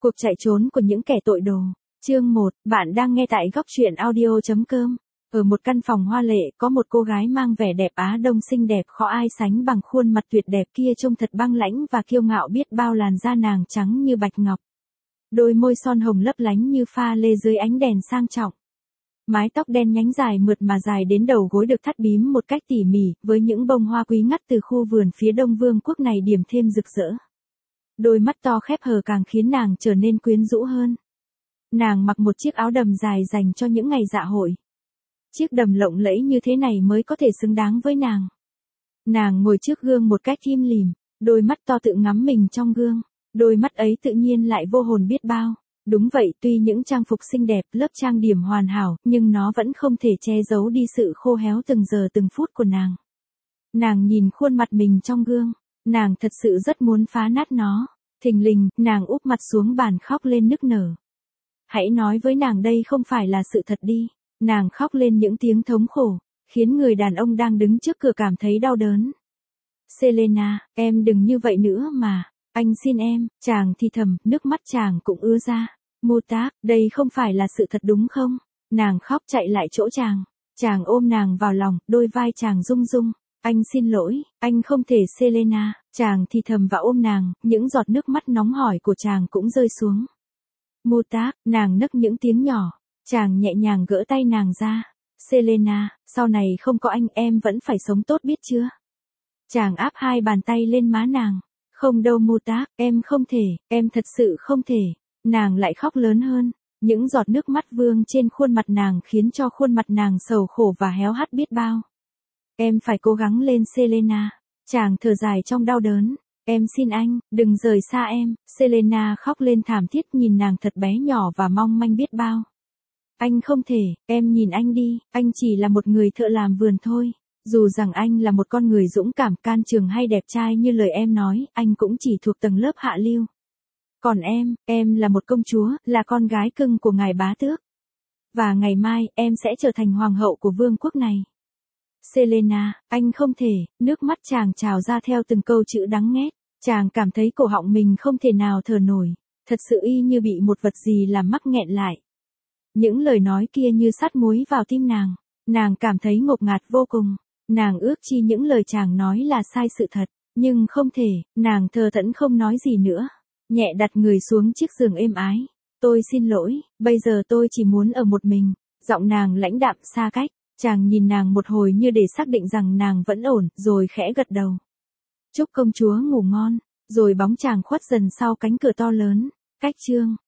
Cuộc chạy trốn của những kẻ tội đồ. Chương 1, bạn đang nghe tại góc truyện audio.com. Ở một căn phòng hoa lệ, có một cô gái mang vẻ đẹp Á Đông xinh đẹp khó ai sánh bằng khuôn mặt tuyệt đẹp kia trông thật băng lãnh và kiêu ngạo biết bao, làn da nàng trắng như bạch ngọc. Đôi môi son hồng lấp lánh như pha lê dưới ánh đèn sang trọng. Mái tóc đen nhánh dài mượt mà dài đến đầu gối được thắt bím một cách tỉ mỉ, với những bông hoa quý ngắt từ khu vườn phía đông vương quốc này điểm thêm rực rỡ. Đôi mắt to khép hờ càng khiến nàng trở nên quyến rũ hơn. Nàng mặc một chiếc áo đầm dài dành cho những ngày dạ hội. Chiếc đầm lộng lẫy như thế này mới có thể xứng đáng với nàng. Nàng ngồi trước gương một cách im lìm, đôi mắt to tự ngắm mình trong gương. Đôi mắt ấy tự nhiên lại vô hồn biết bao. Đúng vậy, tuy những trang phục xinh đẹp, lớp trang điểm hoàn hảo, nhưng nó vẫn không thể che giấu đi sự khô héo từng giờ từng phút của nàng. Nàng nhìn khuôn mặt mình trong gương, nàng thật sự rất muốn phá nát nó. Thình lình, nàng úp mặt xuống bàn khóc lên nức nở. Hãy nói với nàng đây không phải là sự thật đi. Nàng khóc lên những tiếng thống khổ, khiến người đàn ông đang đứng trước cửa cảm thấy đau đớn. Selena, em đừng như vậy nữa mà. Anh xin em, chàng thì thầm, nước mắt chàng cũng ứa ra. Mutak, đây không phải là sự thật đúng không? Nàng khóc chạy lại chỗ chàng. Chàng ôm nàng vào lòng, đôi vai chàng rung rung. Anh xin lỗi, anh không thể. Selena, chàng thì thầm và ôm nàng, những giọt nước mắt nóng hổi của chàng cũng rơi xuống. Mutak, nàng nấc những tiếng nhỏ. Chàng nhẹ nhàng gỡ tay nàng ra. Selena, sau này không có anh em vẫn phải sống tốt biết chưa? Chàng áp hai bàn tay lên má nàng. Không đâu Mutak, em không thể, em thật sự không thể. Nàng lại khóc lớn hơn. Những giọt nước mắt vương trên khuôn mặt nàng khiến cho khuôn mặt nàng sầu khổ và héo hắt biết bao. Em phải cố gắng lên Selena. Chàng thở dài trong đau đớn. Em xin anh, đừng rời xa em. Selena khóc lên thảm thiết nhìn nàng thật bé nhỏ và mong manh biết bao. Anh không thể, em nhìn anh đi, anh chỉ là một người thợ làm vườn thôi. Dù rằng anh là một con người dũng cảm, can trường hay đẹp trai như lời em nói, anh cũng chỉ thuộc tầng lớp hạ lưu. Còn em là một công chúa, là con gái cưng của ngài bá tước. Và ngày mai, em sẽ trở thành hoàng hậu của vương quốc này. Selena, anh không thể, nước mắt chàng trào ra theo từng câu chữ đắng nghét. Chàng cảm thấy cổ họng mình không thể nào thở nổi. Thật sự y như bị một vật gì làm mắc nghẹn lại. Những lời nói kia như sắt muối vào tim nàng. Nàng cảm thấy ngột ngạt vô cùng. Nàng ước chi những lời chàng nói là sai sự thật. Nhưng không thể, nàng thờ thẫn không nói gì nữa. Nhẹ đặt người xuống chiếc giường êm ái. Tôi xin lỗi, bây giờ tôi chỉ muốn ở một mình. Giọng nàng lãnh đạm xa cách. Chàng nhìn nàng một hồi như để xác định rằng nàng vẫn ổn, rồi khẽ gật đầu. Chúc công chúa ngủ ngon. Rồi bóng chàng khuất dần sau cánh cửa to lớn. Cách chương